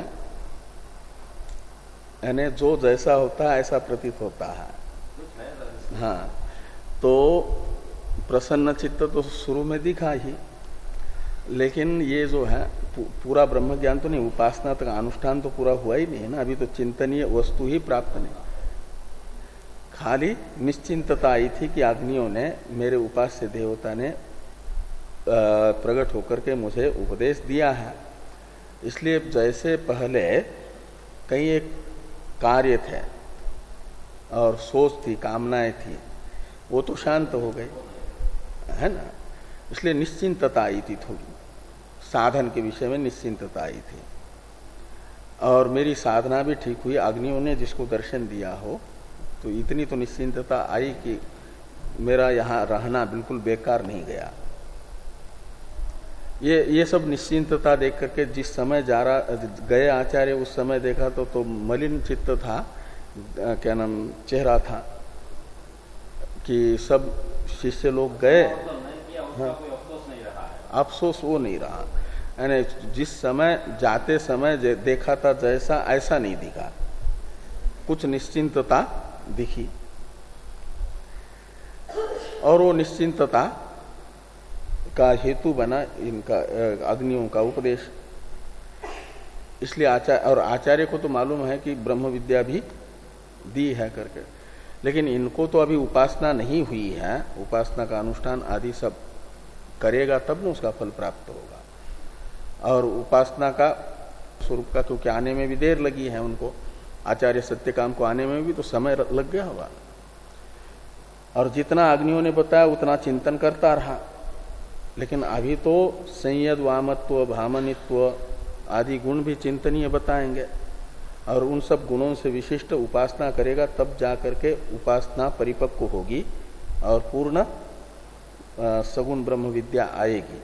यानी जो जैसा होता है ऐसा प्रतीत होता है। कुछ है रहस्य। हाँ, तो प्रसन्न चित्त तो शुरू में दिखा ही, लेकिन ये जो है पूरा ब्रह्म ज्ञान तो नहीं, उपासना तक अनुष्ठान तो पूरा हुआ ही नहीं है ना, अभी तो चिंतनीय वस्तु ही प्राप्त नहीं। खाली निश्चिंतता आई थी कि अग्नियों ने, मेरे उपास्य देवता ने प्रकट होकर के मुझे उपदेश दिया है, इसलिए जैसे पहले कई एक कार्य थे और सोच थी, कामनाएं थी, वो तो शांत हो गई है ना, इसलिए निश्चिंतता आई थी, थोड़ी साधन के विषय में निश्चिंतता आई थी, और मेरी साधना भी ठीक हुई। अग्नियों ने जिसको दर्शन दिया हो तो इतनी तो निश्चिंतता आई कि मेरा यहाँ रहना बिल्कुल बेकार नहीं गया। ये ये सब निश्चिंतता देख करके जिस समय जा रहा गए आचार्य, उस समय देखा तो तो मलिन चित्त था, क्या नाम चेहरा था कि सब शिष्य लोग गए। हाँ, अफसोस वो नहीं रहा, यानी जिस समय जाते समय देखा था जैसा, ऐसा नहीं दिखा, कुछ निश्चिंतता दिखी, और वो निश्चिंतता का हेतु बना इनका अग्नियों का उपदेश। इसलिए आचार्य, और आचार्य को तो मालूम है कि ब्रह्म विद्या भी दी है करके, लेकिन इनको तो अभी उपासना नहीं हुई है, उपासना का अनुष्ठान आदि सब करेगा तब न उसका फल प्राप्त होगा। और उपासना का स्वरूप का क्योंकि आने में भी देर लगी है उनको, आचार्य सत्यकाम को आने में भी तो समय लग गया होगा, और जितना अग्नियों ने बताया उतना चिंतन करता रहा, लेकिन अभी तो संयद वामत्व भामनित्व आदि गुण भी चिंतनीय बताएंगे, और उन सब गुणों से विशिष्ट उपासना करेगा तब जाकर के उपासना परिपक्व होगी और पूर्ण सगुण ब्रह्म विद्या आएगी।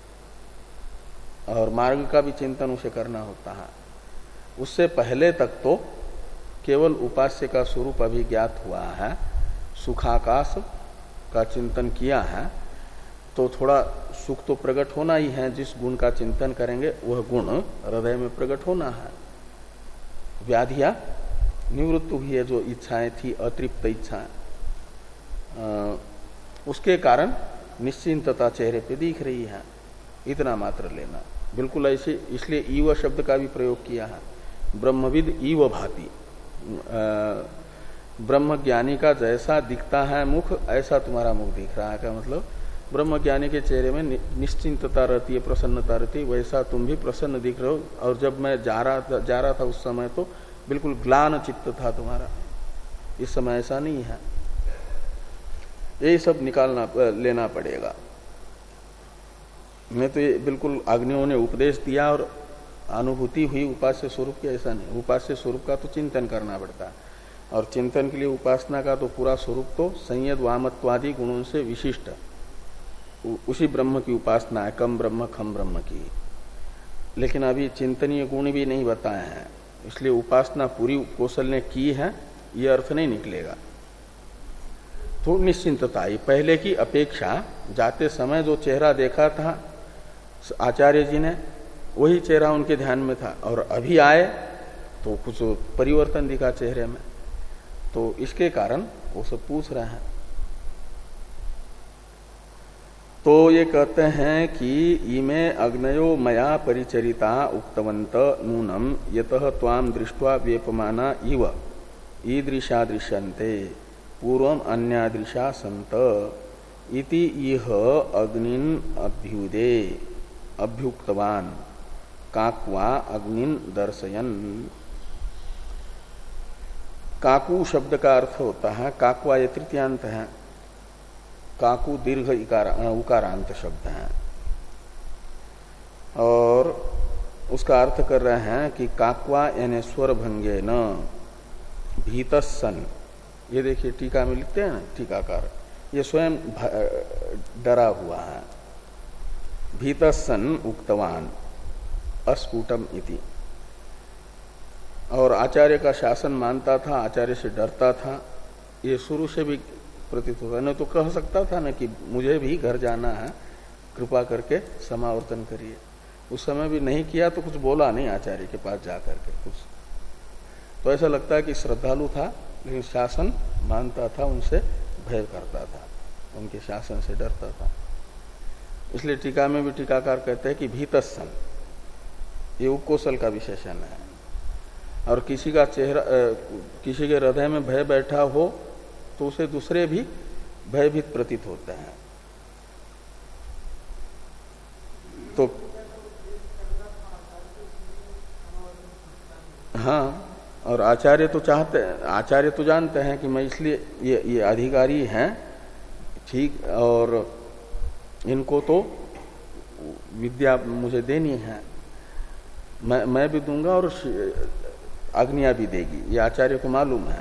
और मार्ग का भी चिंतन उसे करना होता है। उससे पहले तक तो केवल उपास्य का स्वरूप अभी ज्ञात हुआ है, सुखाकाश का चिंतन किया है, तो थोड़ा सुख तो प्रकट होना ही है। जिस गुण का चिंतन करेंगे वह गुण हृदय में प्रकट होना है। व्याधियां निवृत्त हुई है, जो इच्छाएं थी अतृप्त इच्छाएं, उसके कारण निश्चिंतता चेहरे पे दिख रही है, इतना मात्र लेना। बिल्कुल ऐसे, इसलिए ईव शब्द का भी प्रयोग किया है। ब्रह्मविद ईव भाति, ब्रह्म ज्ञानी का जैसा दिखता है मुख, ऐसा तुम्हारा मुख दिख रहा है। का मतलब ब्रह्म ज्ञानी के चेहरे में निश्चिंतता रहती है, प्रसन्नता रहती है, वैसा तुम भी प्रसन्न दिख रहे हो। और जब मैं जा रहा था जा रहा था उस समय तो बिल्कुल ग्लान चित्त था तुम्हारा, इस समय ऐसा नहीं है। यही सब निकालना लेना पड़ेगा। नहीं तो ये बिल्कुल अग्नियों ने उपदेश दिया और अनुभूति हुई उपास्य स्वरूप की, ऐसा नहीं। उपास्य स्वरूप का तो चिंतन करना पड़ता है, और चिंतन के लिए उपासना का तो पूरा स्वरूप तो संयत वामत्वादि गुणों से विशिष्ट उसी ब्रह्म की उपासना है, कम ब्रह्म खम ब्रह्म की। लेकिन अभी चिंतनीय गुण भी नहीं बताए हैं, इसलिए उपासना पूरी कौशल ने की है ये अर्थ नहीं निकलेगा। तो निश्चिंतता ही पहले की अपेक्षा, जाते समय जो चेहरा देखा था आचार्य जी ने वही चेहरा उनके ध्यान में था, और अभी आए तो कुछ परिवर्तन दिखा चेहरे में, तो इसके कारण वो सब पूछ रहे हैं। तो ये कहते हैं कि इमे अग्नयो मया परिचरिता उक्तवंत नूनम यतः त्वाम दृष्ट्वा व्यपमाना इव ईदृशा दृश्यन्ते पूर्वम अन्यादृशा संत इति इह अग्निन अभ्युदे अभ्युक्तवान काक्वा अग्निन दर्शयन। काकू शब्द का अर्थ होता है, काक्वा ये तृतीयांत है, काकू दीर्घ उकारांत शब्द है, और उसका अर्थ कर रहे हैं कि काक्वा यानी स्वर भंगे न भीतसन। ये देखिए टीका में लिखते हैं ना टीकाकार, ये स्वयं डरा हुआ है। भीतसन उक्तवान अस्फुटम इति, और आचार्य का शासन मानता था, आचार्य से डरता था, ये शुरू से भी प्रतीत होता। नहीं तो कह सकता था ना कि मुझे भी घर जाना है, कृपा करके समावर्तन करिए। उस समय भी नहीं किया तो कुछ बोला नहीं आचार्य के पास जा करके कुछ। तो ऐसा लगता है कि श्रद्धालु था, लेकिन शासन मानता था, उनसे भय करता था, उनके शासन से डरता था। इसलिए टीका में भी टीकाकार कहते हैं कि भीतसन ये उपकोशल का विशेषण है, और किसी का चेहरा किसी के हृदय में भय बैठा हो तो उसे दूसरे भी भयभीत प्रतीत होते हैं। तो हाँ, और आचार्य तो चाहते आचार्य तो जानते हैं कि मैं इसलिए ये ये अधिकारी हैं ठीक, और इनको तो विद्या मुझे देनी है, मैं मैं भी दूंगा और आज्ञा भी देगी, ये आचार्य को मालूम है।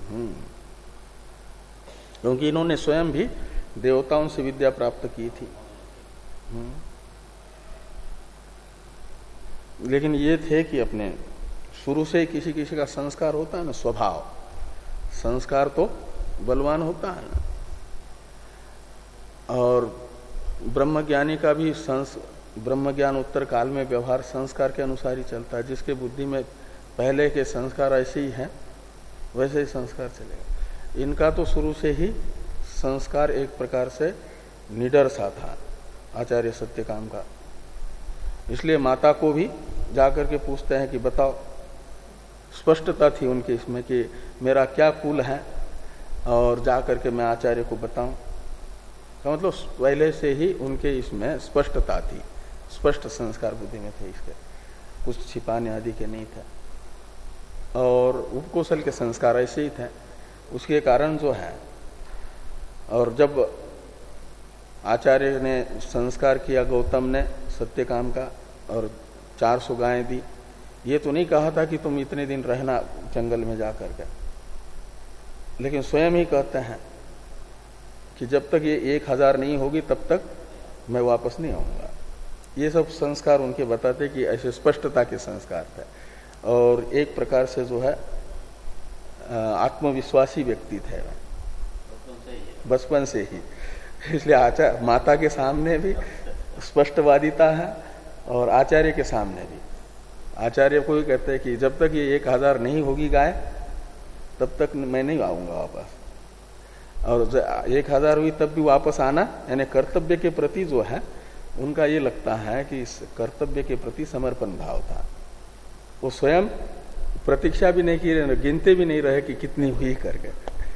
क्योंकि इन्होंने स्वयं भी देवताओं से विद्या प्राप्त की थी। लेकिन ये थे कि अपने शुरू से ही किसी किसी का संस्कार होता है ना, स्वभाव संस्कार तो बलवान होता है ना। और ब्रह्मज्ञानी का भी संस ब्रह्मज्ञान उत्तर काल में व्यवहार संस्कार के अनुसार ही चलता है। जिसके बुद्धि में पहले के संस्कार ऐसे ही हैं वैसे ही संस्कार चलेगा। इनका तो शुरू से ही संस्कार एक प्रकार से निडर सा था आचार्य सत्यकाम का। इसलिए माता को भी जाकर के पूछते हैं कि बताओ, स्पष्टता थी उनके इसमें कि मेरा क्या कुल है, और जाकर के मैं आचार्य को बताऊं का मतलब पहले से ही उनके इसमें स्पष्टता थी, स्पष्ट संस्कार बुद्धि में थे, इसके कुछ छिपाने आदि के नहीं थे। और उपकोशल के संस्कार ऐसे ही थे, उसके कारण जो है। और जब आचार्य ने संस्कार किया गौतम ने सत्यकाम का और चार सौ गायें दी, ये तो नहीं कहा था कि तुम इतने दिन रहना जंगल में जाकर के, लेकिन स्वयं ही कहते हैं कि जब तक ये एक हजार नहीं होगी तब तक मैं वापस नहीं आऊंगा। ये सब संस्कार उनके बताते कि ऐसे स्पष्टता के संस्कार थे, और एक प्रकार से जो है आत्मविश्वासी व्यक्ति थे बचपन से ही। इसलिए आचार्य माता के सामने भी स्पष्टवादिता है और आचार्य के सामने भी। आचार्य को ही कहते हैं कि जब तक ये एक हजार नहीं होगी गाय तब तक मैं नहीं आऊंगा वापस, और एक हजार हुई तब भी वापस आना, यानी कर्तव्य के प्रति जो है उनका ये लगता है कि इस कर्तव्य के प्रति समर्पण भाव था। वो स्वयं प्रतीक्षा भी नहीं की, गिनते भी नहीं रहे कि कितनी हुई करके,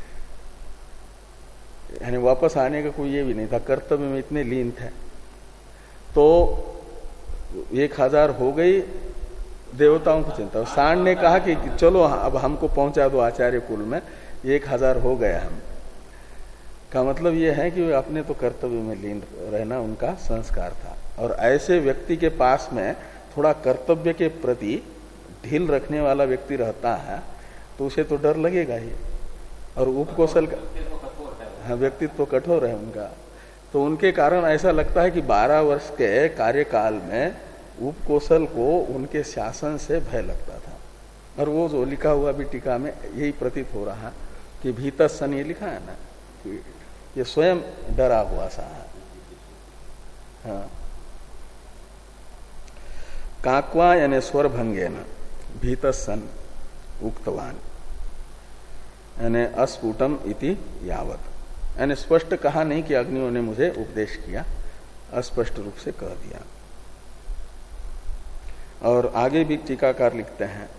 यानी वापस आने का कोई ये भी नहीं था, कर्तव्य में इतने लीन थे। तो एक हजार हो गई, देवताओं को चिंता। सांड ने कहा कि चलो अब हमको पहुंचा दो आचार्य कुल में, एक हजार हो गए हम। का मतलब ये है कि अपने तो कर्तव्य में लीन रहना उनका संस्कार था, और ऐसे व्यक्ति के पास में थोड़ा कर्तव्य के प्रति ढील रखने वाला व्यक्ति रहता है तो उसे तो डर लगेगा ही। और उपकौशल का हाँ व्यक्तित्व तो कठोर है उनका, तो उनके कारण ऐसा लगता है कि बारह वर्ष के कार्यकाल में उपकौशल को उनके शासन से भय लगता था। और वो जो लिखा हुआ भी टीका में यही प्रतीत हो रहा कि भीतर सन ये लिखा है ना कि ये स्वयं डरा हुआ सा है। हाँ। काक्वा यानी स्वर भंगे न भीतर सन उक्तवान यानी अस्फुटम इति यावत, यानी स्पष्ट कहा नहीं कि अग्नियों ने मुझे उपदेश किया, अस्पष्ट रूप से कह दिया। और आगे भी टीकाकार लिखते हैं,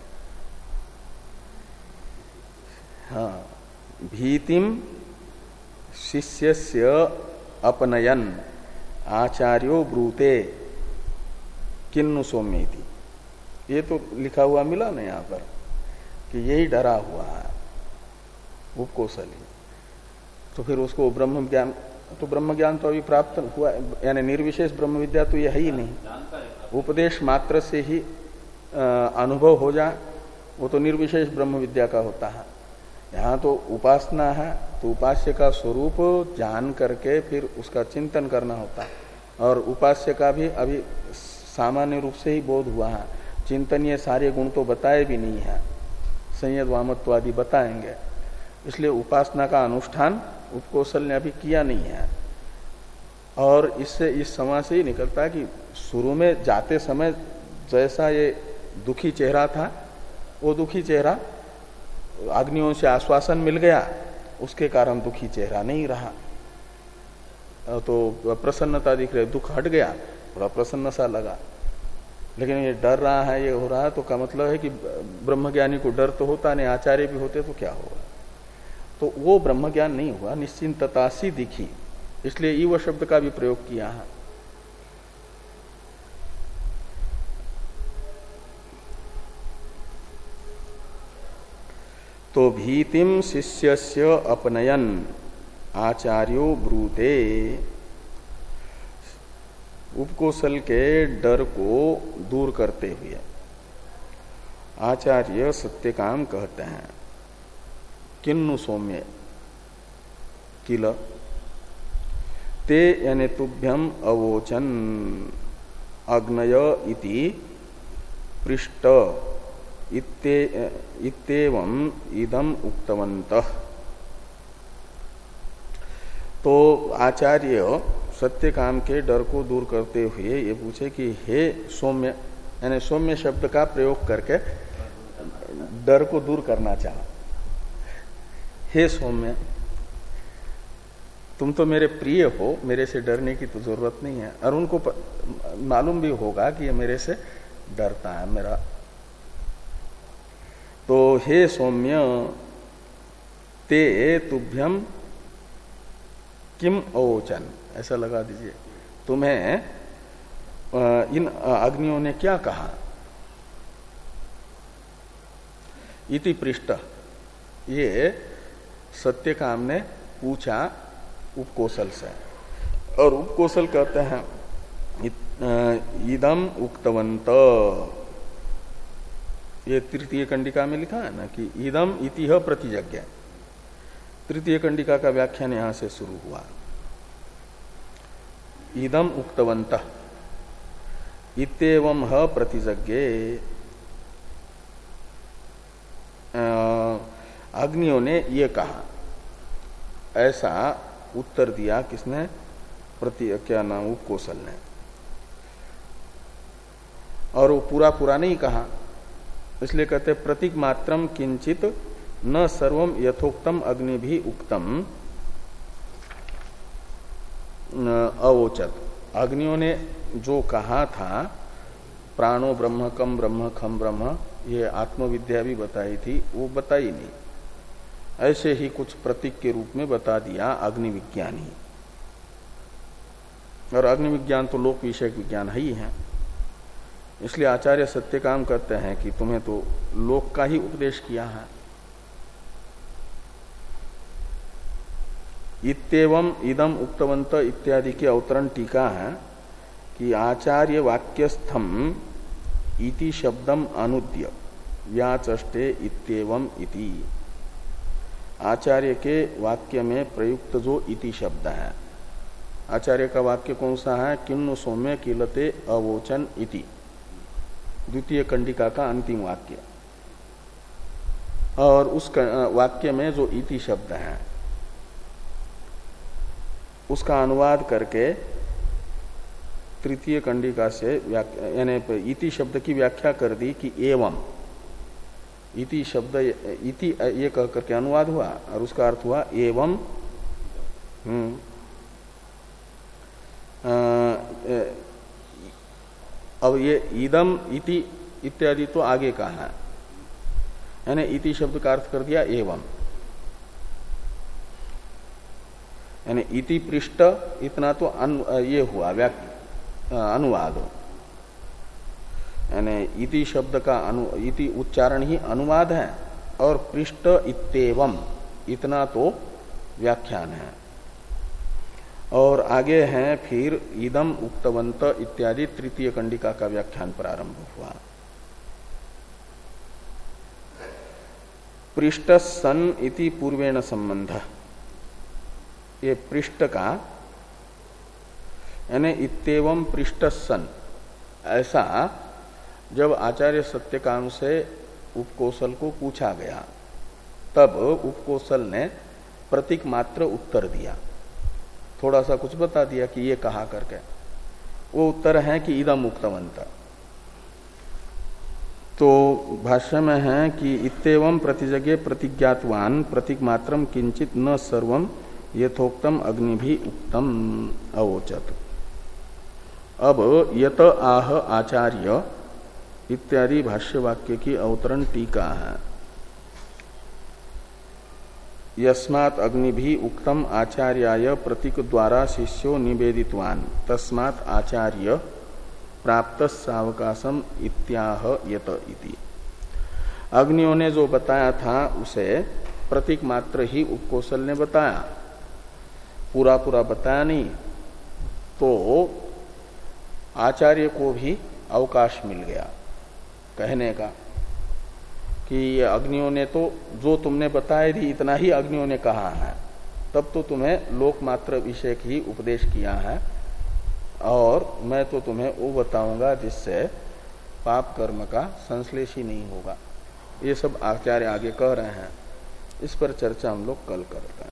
हाँ, भीतिम शिष्यस्य अपनयन आचार्यो ब्रूते किन्नु सौम्येति, ये तो लिखा हुआ मिला ना यहाँ पर कि यही डरा हुआ है उपकौशली। तो फिर उसको ब्रह्म ज्ञान, तो ब्रह्म ज्ञान तो अभी प्राप्त हुआ, यानी निर्विशेष ब्रह्म विद्या तो ये है ही नहीं। उपदेश मात्र से ही अनुभव हो जाए वो तो निर्विशेष ब्रह्म विद्या का होता है। यहाँ तो उपासना है, तो उपास्य का स्वरूप जान करके फिर उसका चिंतन करना होता है। और उपास्य का भी अभी सामान्य रूप से ही बोध हुआ है, चिंतन ये सारे गुण तो बताए भी नहीं है, संयत वामत्व आदि बताएंगे। इसलिए उपासना का अनुष्ठान उपकौशल ने अभी किया नहीं है। और इससे इस समय से ही निकलता है कि शुरू में जाते समय जैसा ये दुखी चेहरा था, वो दुखी चेहरा अग्नियों से आश्वासन मिल गया, उसके कारण दुखी चेहरा नहीं रहा, तो प्रसन्नता दिख रही, दुख हट गया, थोड़ा प्रसन्न सा लगा। लेकिन ये डर रहा है, ये हो रहा है, तो का मतलब है कि ब्रह्मज्ञानी को डर तो होता नहीं, आचार्य भी होते तो क्या होगा। तो वो ब्रह्म ज्ञान नहीं हुआ, निश्चिंतता सी दिखी, इसलिए ईव शब्द का भी प्रयोग किया है। तो भीतिम शिष्यस्य अपनयन आचार्यो ब्रूते, उपकौशल के डर को दूर करते हुए आचार्य सत्यकाम कहते हैं, किन्नु सौम्य किल ते यानी तुभ्यम अवोचन अग्नय इति पृष्ठ इत्ते इत्तेवम इदम उक्तवन्तः। तो आचार्य सत्य काम के डर को दूर करते हुए ये पूछे कि हे सौम्य, यानी सौम्य शब्द का प्रयोग करके डर को दूर करना चाहा। हे सौम्य, तुम तो मेरे प्रिय हो, मेरे से डरने की तो जरूरत नहीं है। और उनको मालूम भी होगा कि ये मेरे से डरता है मेरा। तो हे सौम्य, ते तुभ्यम किम अवोचन, ऐसा लगा दीजिए, तुम्हें इन अग्नियों ने क्या कहा। इति पृष्ठ, ये सत्यकाम ने पूछा उपकौशल से, और उपकौशल कहते हैं इदम उक्तवंत, ये तृतीय कंडिका में लिखा है ना कि इदम इतिह प्रतिजज्ञ, तृतीय कंडिका का व्याख्यान यहां से शुरू हुआ। इदम उक्तवंत इत्येवं ह प्रतिजज्ञे, अग्नियों ने ये कहा, ऐसा उत्तर दिया किसने, प्रति क्या नाम, उपकौशल ने। और वो पूरा पूरा नहीं कहा, इसलिए कहते प्रतीक मात्रम किंचित न सर्वम यथोक्तम अग्नि भी उक्तम अवोचत। अग्नियों ने जो कहा था प्राणो ब्रह्म कम ब्रह्म खम ब्रह्म, ये आत्मविद्या भी बताई थी, वो बताई नहीं, ऐसे ही कुछ प्रतीक के रूप में बता दिया अग्नि विज्ञान ही। और अग्नि विज्ञान तो लोक विषयक विज्ञान ही है, इसलिए आचार्य सत्यकाम कहते हैं कि तुम्हें तो लोक का ही उपदेश किया है। इत्येवं इदम उक्तवंत इत्यादि की अवतरण टीका है कि आचार्य वाक्यस्थम इति शब्दम अनुद्य व्याचष्टे इत्येवं इति। आचार्य के वाक्य में प्रयुक्त जो इति शब्द है, आचार्य का वाक्य कौन सा है? किन्नु सौम्य किलते अवोचन इति, द्वितीय कंडिका का अंतिम वाक्य। और उस वाक्य में जो इति शब्द है उसका अनुवाद करके तृतीय कंडिका से यानी इति शब्द की व्याख्या कर दी कि एवं इति शब्द इति ये कह करके अनुवाद हुआ और उसका अर्थ हुआ एवं। हम्म अब ये इदम इति इत्यादि तो आगे का है, यानी इति शब्द का अर्थ कर दिया एवं, यानी इति पृष्ठ इतना तो अन, ये हुआ व्याख्या अनुवाद, यानी इति शब्द का अनु इति उच्चारण ही अनुवाद है और पृष्ठ इत्येवं इतना तो व्याख्यान है। और आगे है फिर इदम उक्तवंत इत्यादि तृतीय कंडिका का व्याख्यान प्रारंभ हुआ। पृष्ठ सन इति पूर्वेण संबंध, ये पृष्ठ का यानी इत्येवं पृष्ठ सन, ऐसा जब आचार्य सत्यकाम से उपकोशल को पूछा गया तब उपकोशल ने प्रतीक मात्र उत्तर दिया, थोड़ा सा कुछ बता दिया कि ये कहा करके। वो उत्तर है कि इदम उक्तवंत। तो भाष्य में है कि इत्येवं प्रतिजगे प्रतिज्ञातवान प्रतीक मात्रम किंचित न सर्वम यथोक्तम अग्नि भी उक्तम अवोचत। अब यत आह आचार्य इत्यादि भाष्य वाक्य की अवतरण टीका है। यस्मात् अग्नि भी उक्तम आचार्याय प्रतीक द्वारा शिष्यो निवेदितवान तस्मात् आचार्य प्राप्त सावकाशम इत्याह यत इति। अग्नियों ने जो बताया था उसे प्रतीक मात्र ही उपकोशल ने बताया, पूरा पूरा बताया नहीं, तो आचार्य को भी अवकाश मिल गया कहने का कि ये अग्नियों ने तो जो तुमने बताया थी इतना ही अग्नियों ने कहा है, तब तो तुम्हें लोकमात्र विषय ही उपदेश किया है और मैं तो तुम्हें वो बताऊंगा जिससे पाप कर्म का संश्लेष ही नहीं होगा। ये सब आचार्य आगे कह रहे हैं, इस पर चर्चा हम लोग कल करते हैं।